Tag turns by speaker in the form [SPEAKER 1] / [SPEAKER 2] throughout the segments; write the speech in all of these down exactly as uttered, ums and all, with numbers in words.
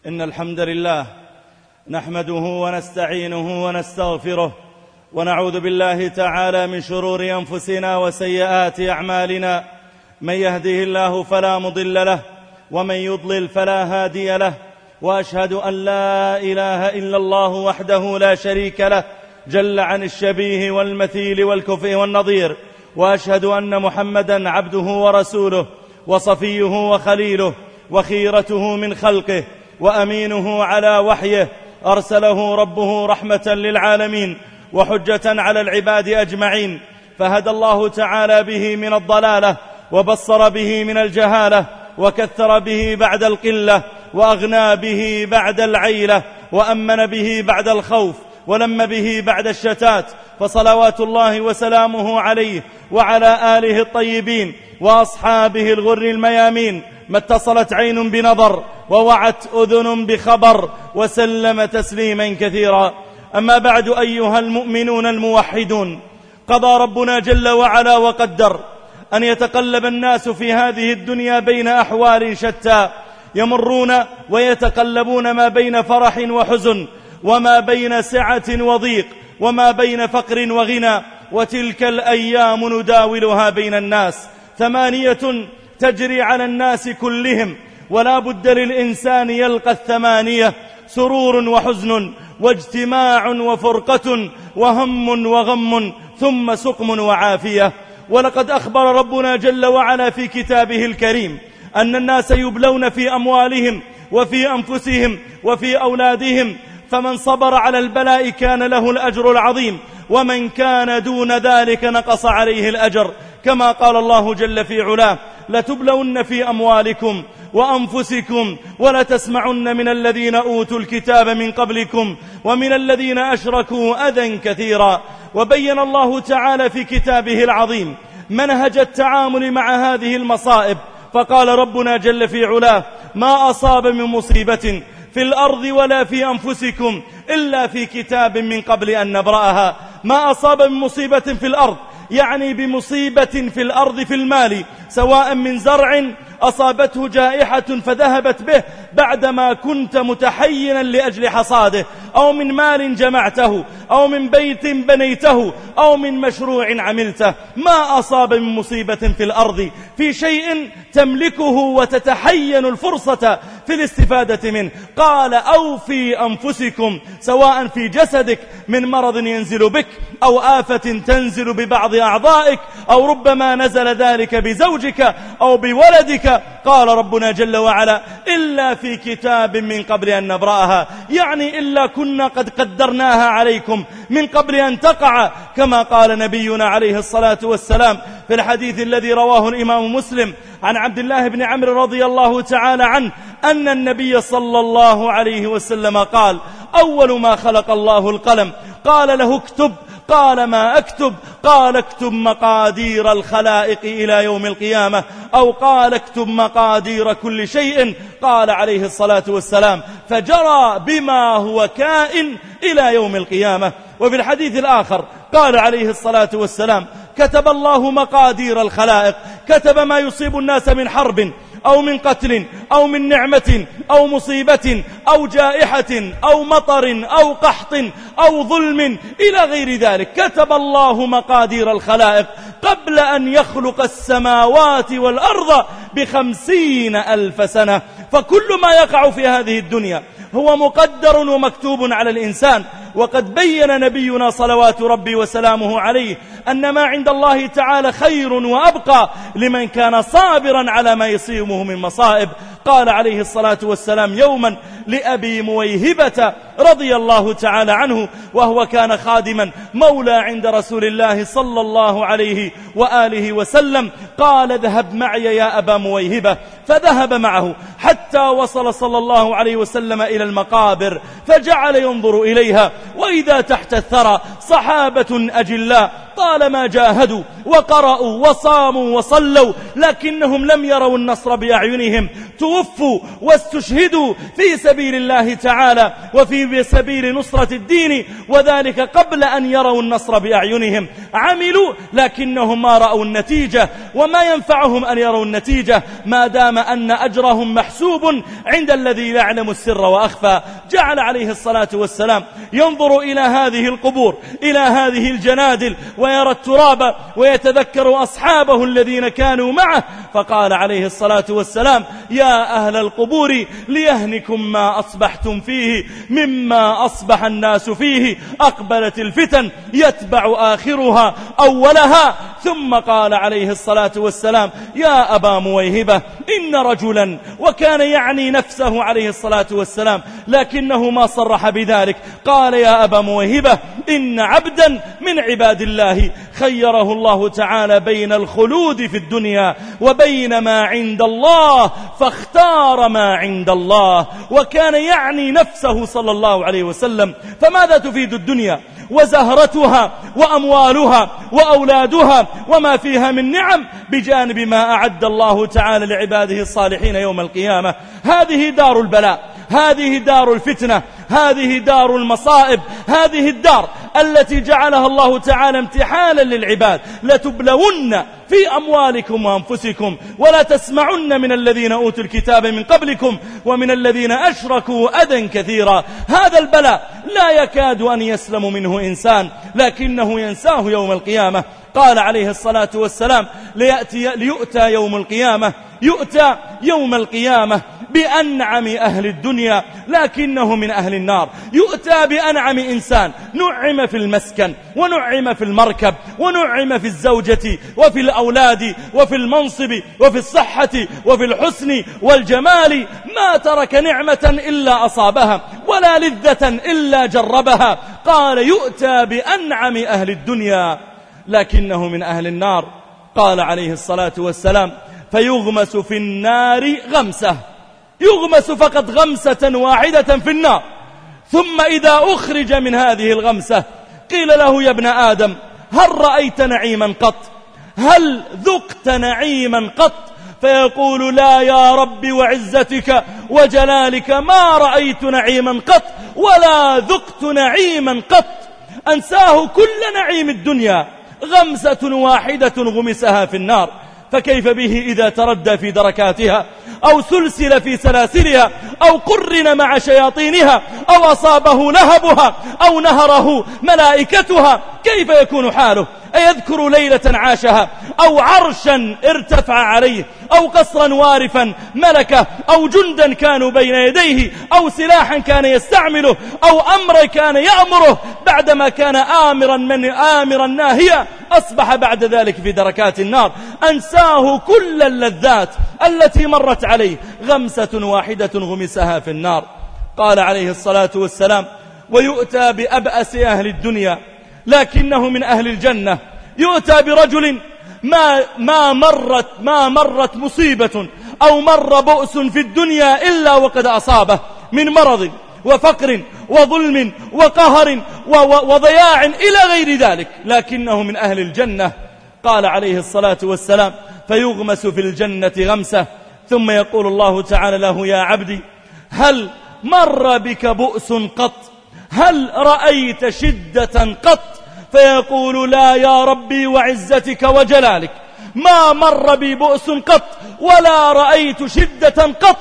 [SPEAKER 1] إن الحمد لله نحمده ونستعينه ونستغفره ونعوذ بالله تعالى من شرور أنفسنا وسيئات أعمالنا. من يهده الله فلا مضل له ومن يضلل فلا هادي له، وأشهد أن لا إله إلا الله وحده لا شريك له جل عن الشبيه والمثيل والكفء والنظير، وأشهد أن محمدا عبده ورسوله وصفيه وخليله وخيرته من خلقه وأمينه على وحيه، أرسله ربه رحمة للعالمين وحجة على العباد أجمعين، فهدى الله تعالى به من الضلالة وبصر به من الجهالة وكثر به بعد القلة وأغنى به بعد العيلة وأمن به بعد الخوف ولم به بعد الشتات، فصلوات الله وسلامه عليه وعلى آله الطيبين وأصحابه الغر الميامين، ما اتصلت عين بنظر ووعت أذن بخبر، وسلم تسليما كثيرا. أما بعد، أيها المؤمنون الموحدون، قضى ربنا جل وعلا وقدر أن يتقلب الناس في هذه الدنيا بين أحوال شتى، يمرون ويتقلبون ما بين فرح وحزن، وما بين سعة وضيق، وما بين فقر وغنى، وتلك الأيام نداولها بين الناس. ثمانية تجري على الناس كلهم، ولا بد للإنسان يلقى الثمانية: سرور وحزن، واجتماع وفرقة، وهم وغم، ثم سقم وعافية. ولقد أخبر ربنا جل وعلا في كتابه الكريم أن الناس يبلون في أموالهم وفي أنفسهم وفي أولادهم، فمن صبر على البلاء كان له الأجر العظيم، ومن كان دون ذلك نقص عليه الأجر، كما قال الله جل في علاه: لتبلون في أموالكم وأنفسكم ولتسمعن من الذين أوتوا الكتاب من قبلكم ومن الذين أشركوا أذى كثيرا. وبين الله تعالى في كتابه العظيم منهج التعامل مع هذه المصائب، فقال ربنا جل في علاه: ما أصاب من مصيبة في الأرض ولا في أنفسكم إلا في كتاب من قبل أن نبرأها. ما أصاب من مصيبة في الأرض يعني بمصيبة في الأرض في المال، سواء من زرع أصابته جائحة فذهبت به بعدما كنت متحينا لأجل حصاده، أو من مال جمعته، أو من بيت بنيته، أو من مشروع عملته. ما أصاب من مصيبة في الأرض في شيء تملكه وتتحين الفرصة في الاستفادة منه، قال: أو في أنفسكم، سواء في جسدك من مرض ينزل بك، أو آفة تنزل ببعض أعضائك، أو ربما نزل ذلك بزوجك أو بولدك. قال ربنا جل وعلا: إلا في كتاب من قبل أن نبرأها، يعني إلا كنا قد قدرناها عليكم من قبل أن تقع، كما قال نبينا عليه الصلاة والسلام في الحديث الذي رواه الإمام مسلم عن عبد الله بن عمرو رضي الله تعالى عنه أن النبي صلى الله عليه وسلم قال: أول ما خلق الله القلم، قال له: اكتب. قال: ما أكتب؟ قال: اكتب مقادير الخلائق إلى يوم القيامة، أو قال: اكتب مقادير كل شيء. قال عليه الصلاة والسلام: فجرى بما هو كائن إلى يوم القيامة. وفي الحديث الآخر قال عليه الصلاة والسلام: كتب الله مقادير الخلائق، كتب ما يصيب الناس من حرب أو من قتل أو من نعمة أو مصيبة أو جائحة أو مطر أو قحط أو ظلم إلى غير ذلك، كتب الله مقادير الخلائق قبل أن يخلق السماوات والأرض بخمسين ألف سنة. فكل ما يقع في هذه الدنيا هو مقدر ومكتوب على الإنسان. وقد بين نبينا صلوات ربي وسلامه عليه أن ما عند الله تعالى خير وأبقى لمن كان صابرا على ما يصيبه من مصائب. قال عليه الصلاة والسلام يوما لأبي مويهبة رضي الله تعالى عنه، وهو كان خادما مولى عند رسول الله صلى الله عليه وآله وسلم، قال: اذهب معي يا أبا مويهبة. فذهب معه حتى وصل صلى الله عليه وسلم إلى المقابر، فجعل ينظر إليها، وإذا تحت الثرى صحابة أجلاء طالما جاهدوا وقرأوا وصاموا وصلوا، لكنهم لم يروا النصر بأعينهم، توفوا واستشهدوا في سبيل الله تعالى وفي سبيل نصرة الدين، وذلك قبل أن يروا النصر بأعينهم. عملوا لكنهم ما رأوا النتيجة، وما ينفعهم أن يروا النتيجة ما دام وزعم أن أجرهم محسوب عند الذي يعلم السر وأخفى. جعل عليه الصلاة والسلام ينظر إلى هذه القبور، إلى هذه الجنادل، ويرى التراب ويتذكر أصحابه الذين كانوا معه، فقال عليه الصلاة والسلام: يا أهل القبور ليهنكم ما أصبحتم فيه مما أصبح الناس فيه، أقبلت الفتن يتبع آخرها أولها. ثم قال عليه الصلاة والسلام: يا أبا مويهبة إن رجلا، وكان يعني نفسه عليه الصلاة والسلام لكنه ما صرح بذلك، قال: يا أبا مويهبة إن عبدا من عباد الله خيره الله تعالى بين الخلود في الدنيا وبين ما عند الله فاختار ما عند الله. وكان يعني نفسه صلى الله عليه وسلم. فماذا تفيد الدنيا وزهرتها وأموالها وأولادها وما فيها من نعم بجانب ما أعد الله تعالى لعباده الصالحين يوم القيامة؟ هذه دار البلاء، هذه دار الفتنة، هذه دار المصائب، هذه الدار التي جعلها الله تعالى امتحانا للعباد. لتبلون في أموالكم وأنفسكم ولا تسمعن من الذين أوتوا الكتاب من قبلكم ومن الذين أشركوا أذى كثيرا. هذا البلاء لا يكاد أن يسلم منه إنسان، لكنه ينساه يوم القيامة. قال عليه الصلاة والسلام: ليأتي ليؤتى يوم القيامة يؤتى يوم القيامة بأنعم أهل الدنيا لكنه من أهل النار. يؤتى بأنعم إنسان، نعم في المسكن ونعم في المركب ونعم في الزوجة وفي الأولاد وفي المنصب وفي الصحة وفي الحسن والجمال، ما ترك نعمة إلا أصابها ولا لذة إلا جربها. قال: يؤتى بأنعم أهل الدنيا لكنه من أهل النار. قال عليه الصلاة والسلام: فيغمس في النار غمسة، يغمس فقط غمسة واحدة في النار، ثم إذا أخرج من هذه الغمسة قيل له: يا ابن آدم هل رأيت نعيما قط؟ هل ذقت نعيما قط؟ فيقول: لا يا رب وعزتك وجلالك ما رأيت نعيما قط ولا ذقت نعيما قط. أنساه كل نعيم الدنيا، غمسة واحدة غمسها في النار. فكيف به إذا تردى في دركاتها أو سلسل في سلاسلها أو قرن مع شياطينها أو أصابه لهبها أو نهره ملائكتها؟ كيف يكون حاله؟ أيذكر ليلة عاشها أو عرشا ارتفع عليه أو قصرا وارفا ملكه أو جندا كانوا بين يديه أو سلاحا كان يستعمله أو أمر كان يأمره؟ بعدما كان آمرا من آمرا ناهيا أصبح بعد ذلك في دركات النار. أنساه كل اللذات التي مرت عليه، غمسة واحدة غمسها في النار. قال عليه الصلاة والسلام: ويؤتى بأبأس أهل الدنيا لكنه من أهل الجنة. يؤتى برجل ما, ما مرت ما مرت مصيبة أو مر بؤس في الدنيا إلا وقد أصابه من مرض وفقر وظلم وقهر وضياع إلى غير ذلك، لكنه من أهل الجنة. قال عليه الصلاة والسلام: فيغمس في الجنة غمسة ثم يقول الله تعالى له: يا عبدي هل مر بك بؤس قط؟ هل رأيت شدة قط؟ فيقول: لا يا ربي وعزتك وجلالك ما مر بي بؤس قط ولا رأيت شدة قط.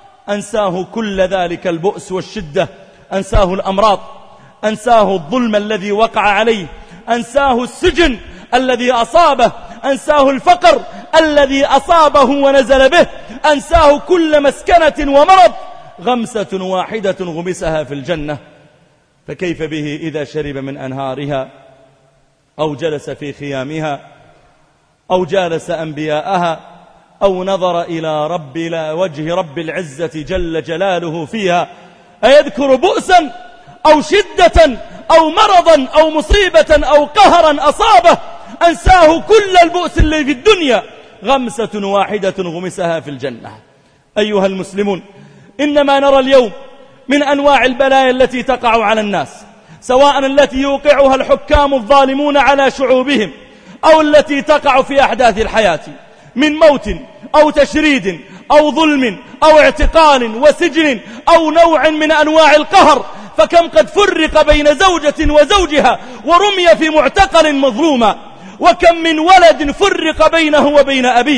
[SPEAKER 1] أنساه كل ذلك البؤس والشدة، أنساه الأمراض، أنساه الظلم الذي وقع عليه، أنساه السجن الذي أصابه، أنساه الفقر الذي أصابه ونزل به، أنساه كل مسكنة ومرض، غمسة واحدة غمسها في الجنة. فكيف به إذا شرب من أنهارها أو جلس في خيامها أو جالس أنبياءها أو نظر إلى رب إلى وجه رب العزة جل جلاله فيها؟ أيذكر بؤسا أو شدة أو مرضا أو مصيبة أو قهرا أصابه؟ أنساه كل البؤس اللي في الدنيا، غمسة واحدة غمسها في الجنة. أيها المسلمون، إنما نرى اليوم من أنواع البلايا التي تقع على الناس، سواء التي يوقعها الحكام الظالمون على شعوبهم أو التي تقع في أحداث الحياة من موت أو تشريد أو ظلم أو اعتقال وسجن أو نوع من أنواع القهر. فكم قد فرق بين زوجة وزوجها ورمي في معتقل مظلوما، وكم من ولد فرق بينه وبين أبيه،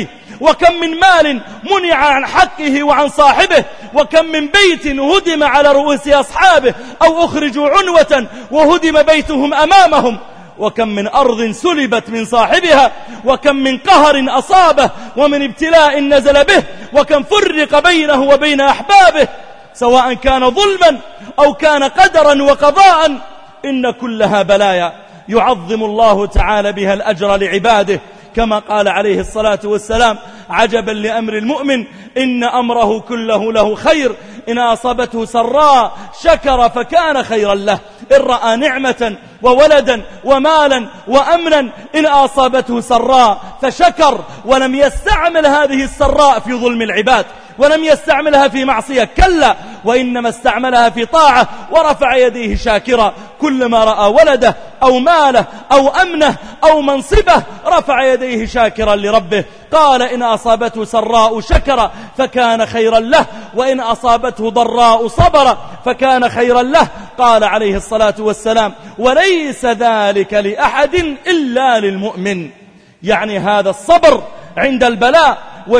[SPEAKER 1] وكم من مال منع عن حقه وعن صاحبه، وكم من بيت هدم على رؤوس أصحابه أو أخرجوا عنوة وهدم بيتهم أمامهم، وكم من أرض سلبت من صاحبها، وكم من قهر أصابه ومن ابتلاء نزل به، وكم فرق بينه وبين أحبابه، سواء كان ظلما أو كان قدرا وقضاء. إن كلها بلايا يعظم الله تعالى بها الأجر لعباده، كما قال عليه الصلاة والسلام: عجبا لأمر المؤمن إن أمره كله له خير، إن أصابته سراء شكر فكان خيرا له، إن رأى نعمة وولدا ومالا وأمنا إن أصابته سراء فشكر ولم يستعمل هذه السراء في ظلم العباد، ولم يستعملها في معصية، كلا، وإنما استعملها في طاعة ورفع يديه شاكرا. كلما رأى ولده أو ماله أو أمنه أو منصبه رفع يديه شاكرا لربه. قال: إن أصابته سراء شكر فكان خيرا له، وإن أصابته ضراء صبر فكان خيرا له. قال عليه الصلاة والسلام: وليس ذلك لأحد إلا للمؤمن. يعني هذا الصبر عند البلاء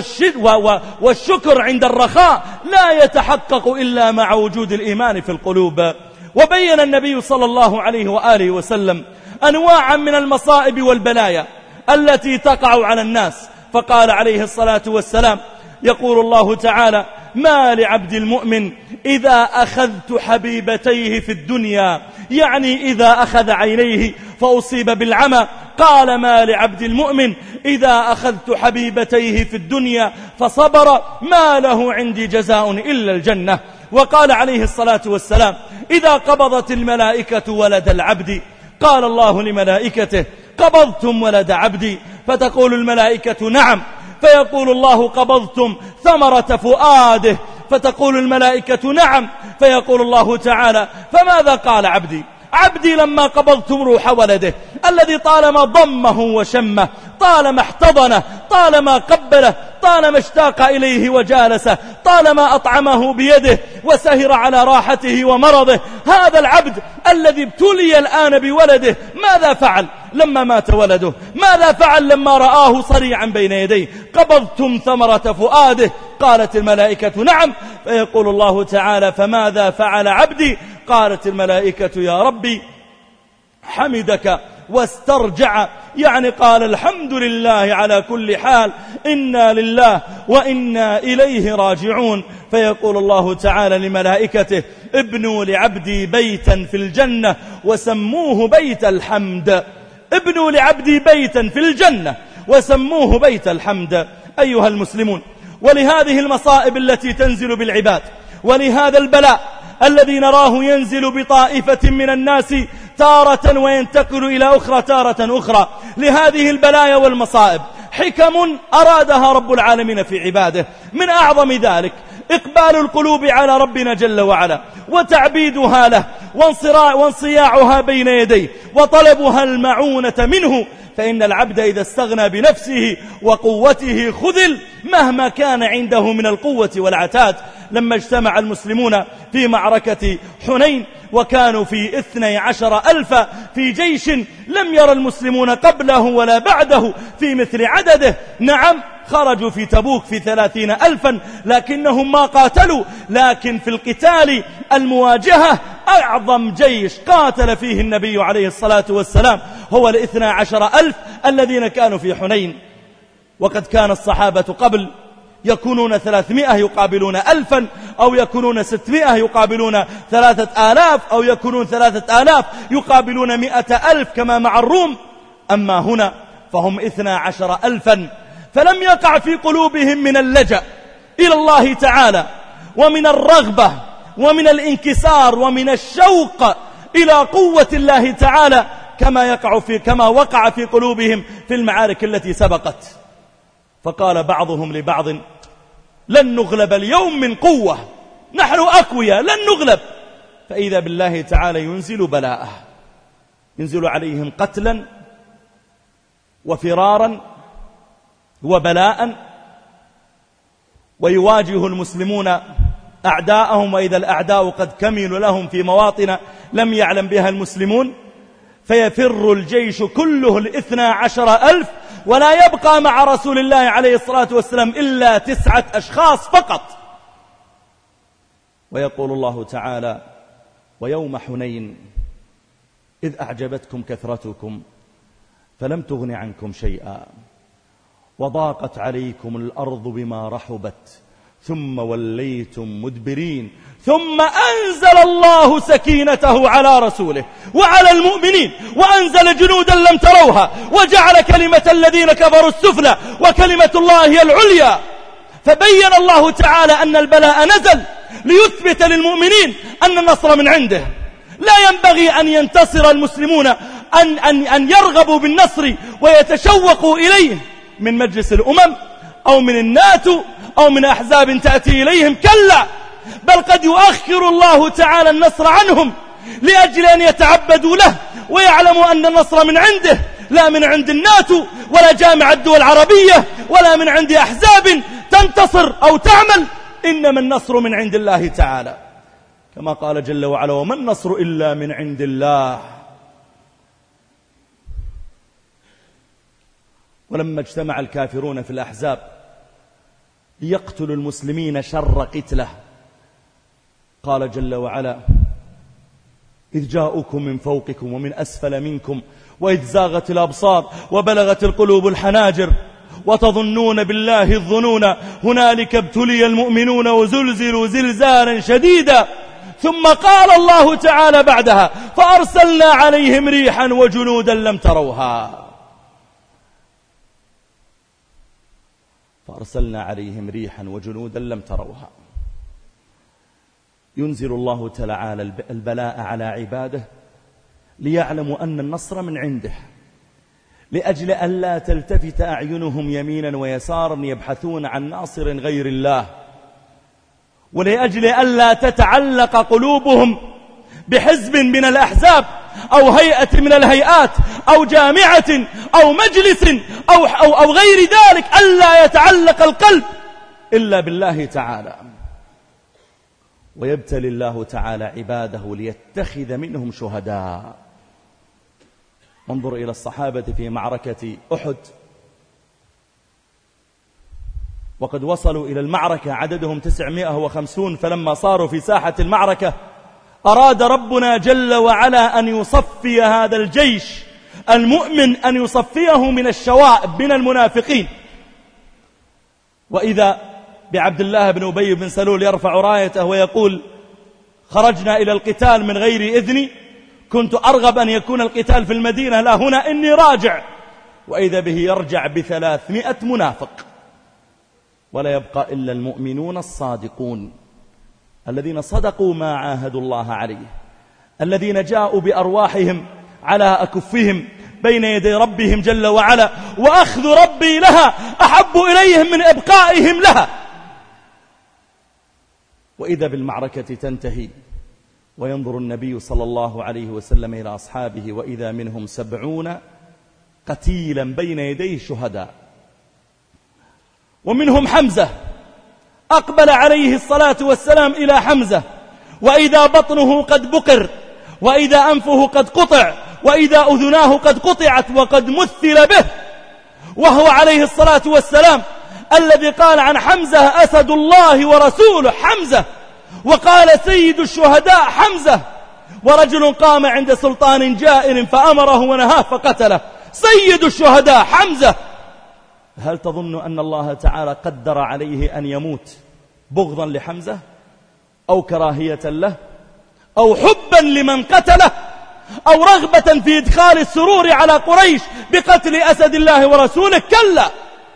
[SPEAKER 1] والشكر عند الرخاء لا يتحقق إلا مع وجود الإيمان في القلوب. وبين النبي صلى الله عليه وآله وسلم أنواعا من المصائب والبلايا التي تقع على الناس، فقال عليه الصلاة والسلام: يقول الله تعالى: ما لعبد المؤمن إذا أخذت حبيبتيه في الدنيا، يعني إذا أخذ عينيه فأصيب بالعمى. قال: ما لعبد المؤمن إذا أخذت حبيبتيه في الدنيا فصبر ما له عندي جزاء إلا الجنة. وقال عليه الصلاة والسلام: إذا قبضت الملائكة ولد العبد قال الله لملائكته: قبضتم ولد عبدي؟ فتقول الملائكة: نعم. فيقول الله: قبضتم ثمرة فؤاده؟ فتقول الملائكة: نعم. فيقول الله تعالى: فماذا قال عبدي؟ عبدي لما قبضتم روح ولده الذي طالما ضمه وشمه، طالما احتضنه، طالما قبله، طالما اشتاق إليه وجالسه، طالما أطعمه بيده وسهر على راحته ومرضه، هذا العبد الذي ابتلي الآن بولده ماذا فعل لما مات ولده؟ ماذا فعل لما رآه صريعا بين يديه؟ قبضتم ثمرة فؤاده؟ قالت الملائكة: نعم. فيقول الله تعالى: فماذا فعل عبدي؟ قالت الملائكة: يا ربي حمدك واسترجع، يعني قال: الحمد لله على كل حال، إنا لله وإنا إليه راجعون. فيقول الله تعالى لملائكته: ابنوا لعبدي بيتا في الجنة وسموه بيت الحمد. ابنوا لعبدي بيتا في الجنة وسموه بيت الحمد. أيها المسلمون، ولهذه المصائب التي تنزل بالعباد، ولهذا البلاء الذي نراه ينزل بطائفة من الناس تارة وينتقل إلى أخرى تارة أخرى، لهذه البلايا والمصائب حكم أرادها رب العالمين في عباده. من أعظم ذلك إقبال القلوب على ربنا جل وعلا، وتعبيدها له، وانصياعها بين يديه، وطلبها المعونة منه. فإن العبد إذا استغنى بنفسه وقوته خذل مهما كان عنده من القوة والعتاد. لما اجتمع المسلمون في معركة حنين وكانوا في اثني عشر ألفا في جيش لم يرى المسلمون قبله ولا بعده في مثل عدده. نعم، خرجوا في تبوك في ثلاثين ألفا لكنهم ما قاتلوا، لكن في القتال المواجهة أعظم جيش قاتل فيه النبي عليه الصلاة والسلام هو الاثنى عشر ألف الذين كانوا في حنين. وقد كان الصحابة قبل يكونون ثلاثمائة يقابلون ألفا، أو يكونون ستمائة يقابلون ثلاثة آلاف، أو يكونون ثلاثة آلاف يقابلون مئة ألف كما مع الروم. أما هنا فهم اثنى عشر ألفا، فلم يقع في قلوبهم من اللجأ إلى الله تعالى ومن الرغبة ومن الانكسار ومن الشوق إلى قوة الله تعالى كما يقع في كما وقع في قلوبهم في المعارك التي سبقت. فقال بعضهم لبعض: لن نغلب اليوم من قوة، نحن أقوياء لن نغلب. فإذا بالله تعالى ينزل بلاءه، ينزل عليهم قتلا وفرارا وبلاء، ويواجه المسلمون أعداءهم، وإذا الأعداء قد كملوا لهم في مواطن لم يعلم بها المسلمون. فيفر الجيش كله الاثنى عشر ألف ولا يبقى مع رسول الله عليه الصلاة والسلام إلا تسعة أشخاص فقط. ويقول الله تعالى: ويوم حنين إذ أعجبتكم كثرتكم فلم تغن عنكم شيئا وضاقت عليكم الأرض بما رحبت ثم وليتم مدبرين ثم أنزل الله سكينته على رسوله وعلى المؤمنين وأنزل جنودا لم تروها وجعل كلمة الذين كفروا السفلى وكلمة الله هي العليا. فبين الله تعالى أن البلاء نزل ليثبت للمؤمنين أن النصر من عنده. لا ينبغي أن ينتصر المسلمون أن, أن, أن يرغبوا بالنصر ويتشوقوا إليه من مجلس الأمم أو من الناتو أو من أحزاب تأتي إليهم، كلا، بل قد يؤخر الله تعالى النصر عنهم لأجل أن يتعبدوا له ويعلموا أن النصر من عنده، لا من عند الناتو ولا جامع الدول العربية ولا من عند أحزاب تنتصر أو تعمل، إنما النصر من عند الله تعالى، كما قال جل وعلا: وما النصر إلا من عند الله. ولما اجتمع الكافرون في الأحزاب ليقتلوا المسلمين شر قتله، قال جل وعلا: إذ جاءوكم من فوقكم ومن أسفل منكم وإذ زاغت الأبصار وبلغت القلوب الحناجر وتظنون بالله الظنون هنالك ابتلي المؤمنون وزلزلوا زلزالا شديدا. ثم قال الله تعالى بعدها: فأرسلنا عليهم ريحا وجنودا لم تروها فأرسلنا عليهم ريحا وجنودا لم تروها. ينزل الله تعالى البلاء على عباده ليعلموا أن النصر من عنده، لأجل أن لا تلتفت أعينهم يمينا ويسارا يبحثون عن ناصر غير الله، ولأجل أن لا تتعلق قلوبهم بحزب من الأحزاب أو هيئة من الهيئات أو جامعة أو مجلس أو, أو, أو غير ذلك، ألا يتعلق القلب إلا بالله تعالى. ويبتلي الله تعالى عباده ليتخذ منهم شهداء. انظر إلى الصحابة في معركة أحد، وقد وصلوا إلى المعركة عددهم تسعمائة وخمسون، فلما صاروا في ساحة المعركة أراد ربنا جل وعلا أن يصفي هذا الجيش المؤمن، أن يصفيه من الشوائب من المنافقين. وإذا بعبد الله بن أبي بن سلول يرفع رايته ويقول: خرجنا إلى القتال من غير إذني، كنت أرغب أن يكون القتال في المدينة، لا هنا إني راجع. وإذا به يرجع بثلاثمائة منافق، ولا يبقى إلا المؤمنون الصادقون الذين صدقوا ما عاهدوا الله عليه، الذين جاءوا بأرواحهم على أكفهم بين يدي ربهم جل وعلا، وأخذ ربي لها أحب إليهم من إبقائهم لها. وإذا بالمعركة تنتهي وينظر النبي صلى الله عليه وسلم إلى أصحابه وإذا منهم سبعون قتيلا بين يديه شهداء، ومنهم حمزة، أقبل عليه الصلاة والسلام إلى حمزة وإذا بطنه قد بقر وإذا أنفه قد قطع وإذا أذناه قد قطعت وقد مثل به، وهو عليه الصلاة والسلام الذي قال عن حمزة: أسد الله ورسوله حمزة، وقال: سيد الشهداء حمزة. ورجل قام عند سلطان جائر فأمره ونهاه فقتله، سيد الشهداء حمزة. هل تظن أن الله تعالى قدر عليه أن يموت بغضا لحمزة أو كراهية له أو حبا لمن قتله أو رغبة في إدخال السرور على قريش بقتل أسد الله ورسوله؟ كلا،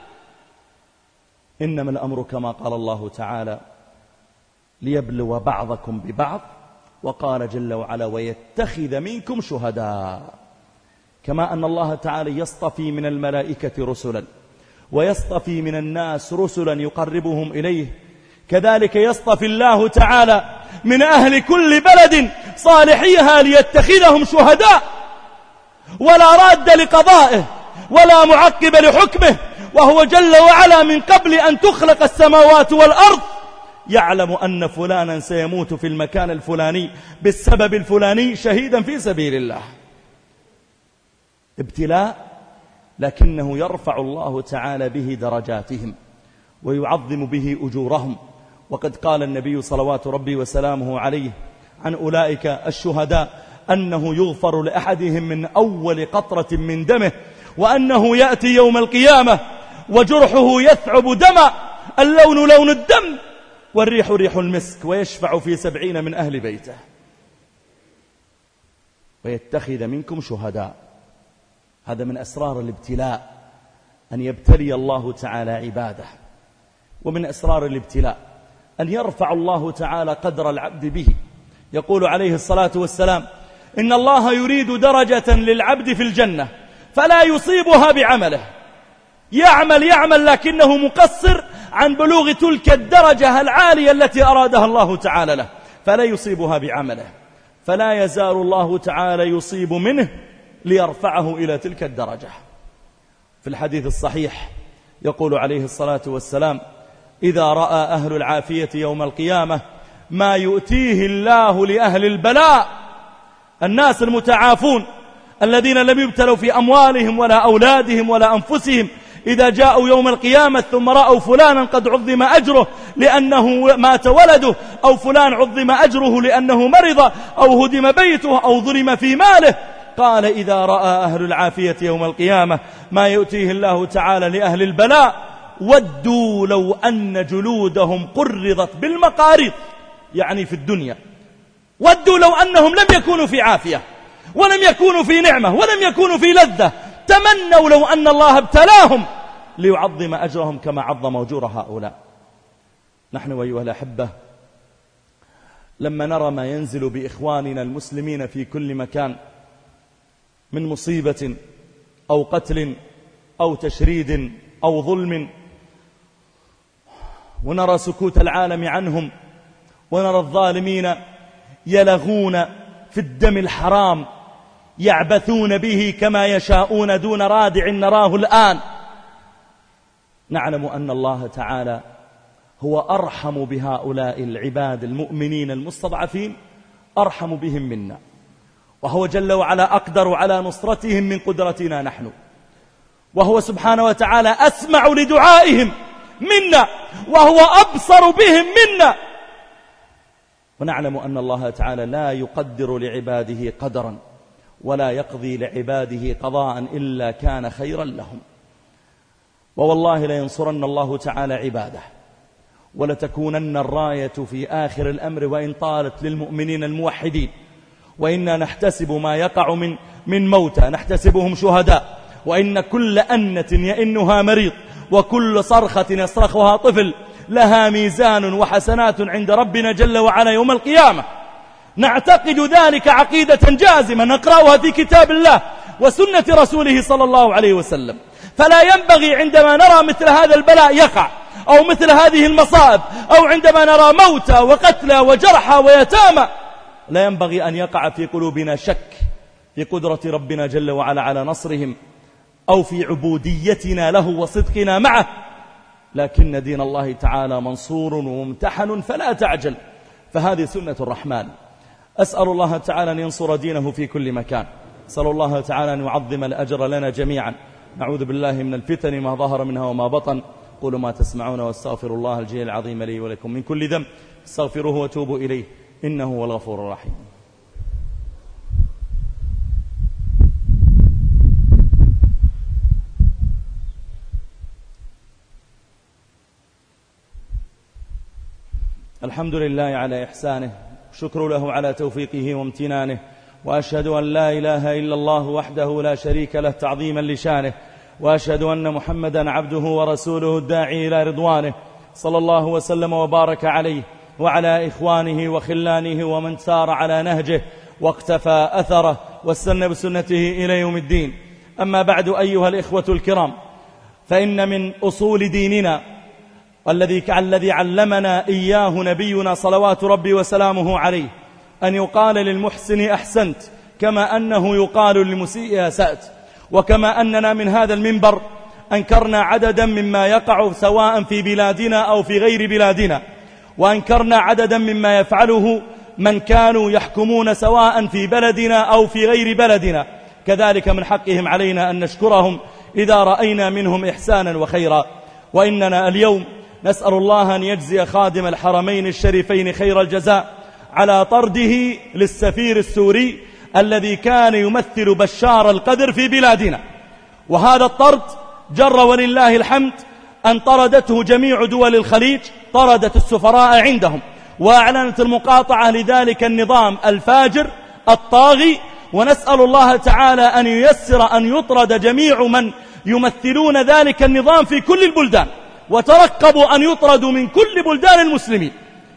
[SPEAKER 1] إنما الأمر كما قال الله تعالى: ليبلو بعضكم ببعض، وقال جل وعلا: ويتخذ منكم شهداء. كما أن الله تعالى يصطفي من الملائكة رسلا ويصطفي من الناس رسلا يقربهم إليه، كذلك يصطفي الله تعالى من أهل كل بلد صالحيها ليتخذهم شهداء، ولا راد لقضائه ولا معقب لحكمه، وهو جل وعلا من قبل أن تخلق السماوات والأرض يعلم أن فلانا سيموت في المكان الفلاني بالسبب الفلاني شهيدا في سبيل الله. ابتلاء، لكنه يرفع الله تعالى به درجاتهم ويعظم به أجورهم. وقد قال النبي صلوات ربي وسلامه عليه عن أولئك الشهداء أنه يغفر لأحدهم من أول قطرة من دمه، وأنه يأتي يوم القيامة وجرحه يثعب دما، اللون لون الدم والريح ريح المسك، ويشفع في سبعين من أهل بيته ويتخذ منكم شهداء. هذا من أسرار الابتلاء، أن يبتلي الله تعالى عباده. ومن أسرار الابتلاء أن يرفع الله تعالى قدر العبد به. يقول عليه الصلاة والسلام: إن الله يريد درجة للعبد في الجنة فلا يصيبها بعمله، يعمل يعمل لكنه مقصر عن بلوغ تلك الدرجة العالية التي أرادها الله تعالى له، فلا يصيبها بعمله، فلا يزال الله تعالى يصيب منه ليرفعه إلى تلك الدرجة. في الحديث الصحيح يقول عليه الصلاة والسلام: إذا رأى أهل العافية يوم القيامة ما يؤتيه الله لأهل البلاء، الناس المتعافون الذين لم يبتلوا في أموالهم ولا أولادهم ولا أنفسهم، إذا جاءوا يوم القيامة ثم رأوا فلانا قد عظم أجره لأنه مات ولده، أو فلان عظم أجره لأنه مرض، أو هدم بيته، أو ظلم في ماله، قال: إذا رأى أهل العافية يوم القيامة ما يؤتيه الله تعالى لأهل البلاء ودوا لو أن جلودهم قرضت بالمقاريض، يعني في الدنيا، ودوا لو أنهم لم يكونوا في عافية ولم يكونوا في نعمة ولم يكونوا في لذة، تمنوا لو أن الله ابتلاهم ليعظم أجرهم كما عظم أجور هؤلاء. نحن أيها الأحبة لما نرى ما ينزل بإخواننا المسلمين في كل مكان من مصيبة أو قتل أو تشريد أو ظلم، ونرى سكوت العالم عنهم، ونرى الظالمين يلغون في الدم الحرام يعبثون به كما يشاءون دون رادع نراه الآن، نعلم أن الله تعالى هو أرحم بهؤلاء العباد المؤمنين المستضعفين، أرحم بهم منا، وهو جل وعلا أقدر على نصرتهم من قدرتنا نحن، وهو سبحانه وتعالى أسمع لدعائهم منا، وهو أبصر بهم منا. ونعلم أن الله تعالى لا يقدر لعباده قدرا ولا يقضي لعباده قضاء إلا كان خيرا لهم. ووالله لينصرن الله تعالى عباده، ولتكونن الراية في آخر الأمر وإن طالت للمؤمنين الموحدين. وإنا نحتسب ما يقع من من موتى نحتسبهم شهداء، وإن كل أنة يئنها مريض، وكل صرخة يصرخها طفل لها ميزان وحسنات عند ربنا جل وعلا يوم القيامة. نعتقد ذلك عقيدة جازمة نقرأها في كتاب الله وسنة رسوله صلى الله عليه وسلم. فلا ينبغي عندما نرى مثل هذا البلاء يقع، أو مثل هذه المصائب، أو عندما نرى موتى وقتلى وجرحى ويتامى، لا ينبغي أن يقع في قلوبنا شك في قدرة ربنا جل وعلا على نصرهم، أو في عبوديتنا له وصدقنا معه. لكن دين الله تعالى منصور وممتحن فلا تعجل، فهذه سنة الرحمن. أسأل الله تعالى أن ينصر دينه في كل مكان، أسأل الله تعالى أن يعظم الأجر لنا جميعا. نعوذ بالله من الفتن ما ظهر منها وما بطن. قولوا ما تسمعون واستغفر الله الجليل العظيم لي ولكم من كل ذنب، استغفروه وتوبوا إليه إنه هو الغفور الرحيم. الحمد لله على إحسانه، شكر له على توفيقه وامتنانه، وأشهد أن لا إله إلا الله وحده لا شريك له تعظيما لشانه، وأشهد أن محمدا عبده ورسوله الداعي إلى رضوانه، صلى الله وسلم وبارك عليه وعلى إخوانه وخلانه ومن سار على نهجه واقتفى أثره واستنى بسنته إلى يوم الدين. أما بعد أيها الإخوة الكرام، فإن من أصول ديننا والذي الذي علمنا إياه نبينا صلوات ربي وسلامه عليه أن يقال للمحسن أحسنت كما أنه يقال للمسيء أسأت. وكما أننا من هذا المنبر أنكرنا عددا مما يقع سواء في بلادنا أو في غير بلادنا، وأنكرنا عددا مما يفعله من كانوا يحكمون سواء في بلدنا أو في غير بلدنا، كذلك من حقهم علينا أن نشكرهم إذا رأينا منهم إحسانا وخيرا. وإننا اليوم نسأل الله أن يجزي خادم الحرمين الشريفين خير الجزاء على طرده للسفير السوري الذي كان يمثل بشار القدر في بلادنا. وهذا الطرد جر ولله الحمد أن طردته جميع دول الخليج، طردت السفراء عندهم وأعلنت المقاطعة لذلك النظام الفاجر الطاغي. ونسأل الله تعالى أن ييسر أن يطرد جميع من يمثلون ذلك النظام في كل البلدان، وترقبوا أن يطردوا من كل بلدان المسلمين.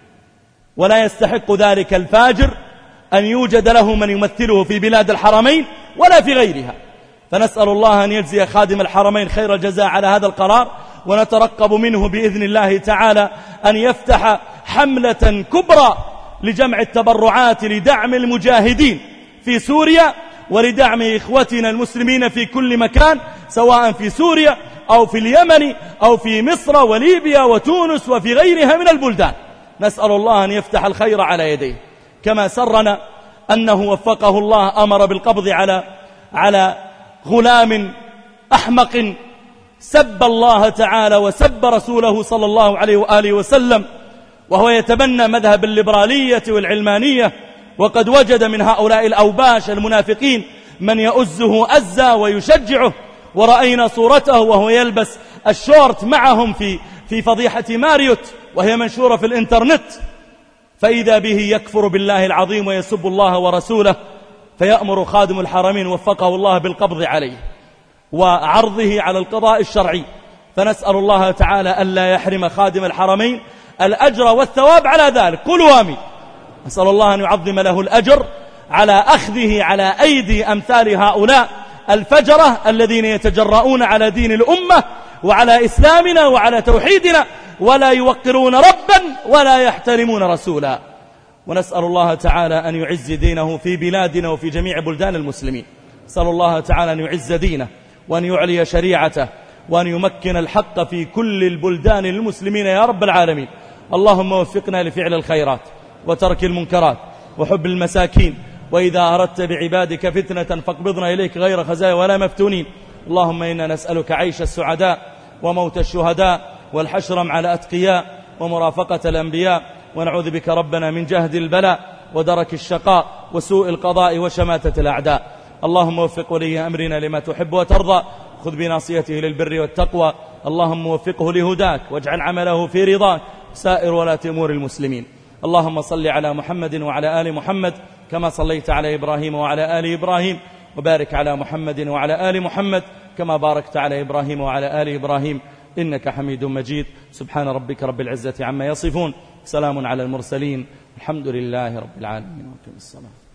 [SPEAKER 1] ولا يستحق ذلك الفاجر أن يوجد له من يمثله في بلاد الحرمين ولا في غيرها. فنسأل الله أن يجزي خادم الحرمين خير الجزاء على هذا القرار، ونترقب منه بإذن الله تعالى أن يفتح حملة كبرى لجمع التبرعات لدعم المجاهدين في سوريا ولدعم إخوتنا المسلمين في كل مكان، سواء في سوريا أو في اليمن أو في مصر وليبيا وتونس وفي غيرها من البلدان. نسأل الله أن يفتح الخير على يديه. كما سرنا أنه وفقه الله أمر بالقبض على على غلام أحمق سب الله تعالى وسب رسوله صلى الله عليه وآله وسلم، وهو يتبنى مذهب الليبرالية والعلمانية، وقد وجد من هؤلاء الأوباش المنافقين من يؤزه أزا ويشجعه. ورأينا صورته وهو يلبس الشورت معهم في في فضيحة ماريوت وهي منشورة في الإنترنت، فإذا به يكفر بالله العظيم ويسب الله ورسوله، فيأمر خادم الحرمين وفقه الله بالقبض عليه وعرضه على القضاء الشرعي. فنسأل الله تعالى ألا يحرم خادم الحرمين الأجر والثواب على ذلك. قولوا آمين. نسأل الله أن يعظم له الأجر على أخذه على أيدي أمثال هؤلاء الفجرة الذين يتجرؤون على دين الأمة وعلى إسلامنا وعلى توحيدنا، ولا يوقرون ربا ولا يحترمون رسولا. ونسأل الله تعالى أن يعز دينه في بلادنا وفي جميع بلدان المسلمين. نسأل الله تعالى أن يعز دينه وأن يعلي شريعته وأن يمكن الحق في كل البلدان المسلمين يا رب العالمين. اللهم وفقنا لفعل الخيرات وترك المنكرات وحب المساكين، وإذا أردت بعبادك فتنة فاقبضنا إليك غير خزايا ولا مفتونين. اللهم إنا نسألك عيش السعداء وموت الشهداء والحشر مع الأتقياء ومرافقة الأنبياء، ونعوذ بك ربنا من جهد البلاء ودرك الشقاء وسوء القضاء وشماتة الأعداء. اللهم وفق ولي أمرنا لما تحب وترضى، خذ بناصيته للبر والتقوى. اللهم وفقه لهداك واجعل عمله في رضاك، سائر ولاة أمور المسلمين. اللهم صل على محمد وعلى آل محمد كما صليت على إبراهيم وعلى آل إبراهيم، وبارك على محمد وعلى آل محمد كما باركت على إبراهيم وعلى آل إبراهيم إنك حميد مجيد. سبحان ربك رب العزة عما يصفون، سلام على المرسلين، الحمد لله رب العالمين. وقم الصلاة.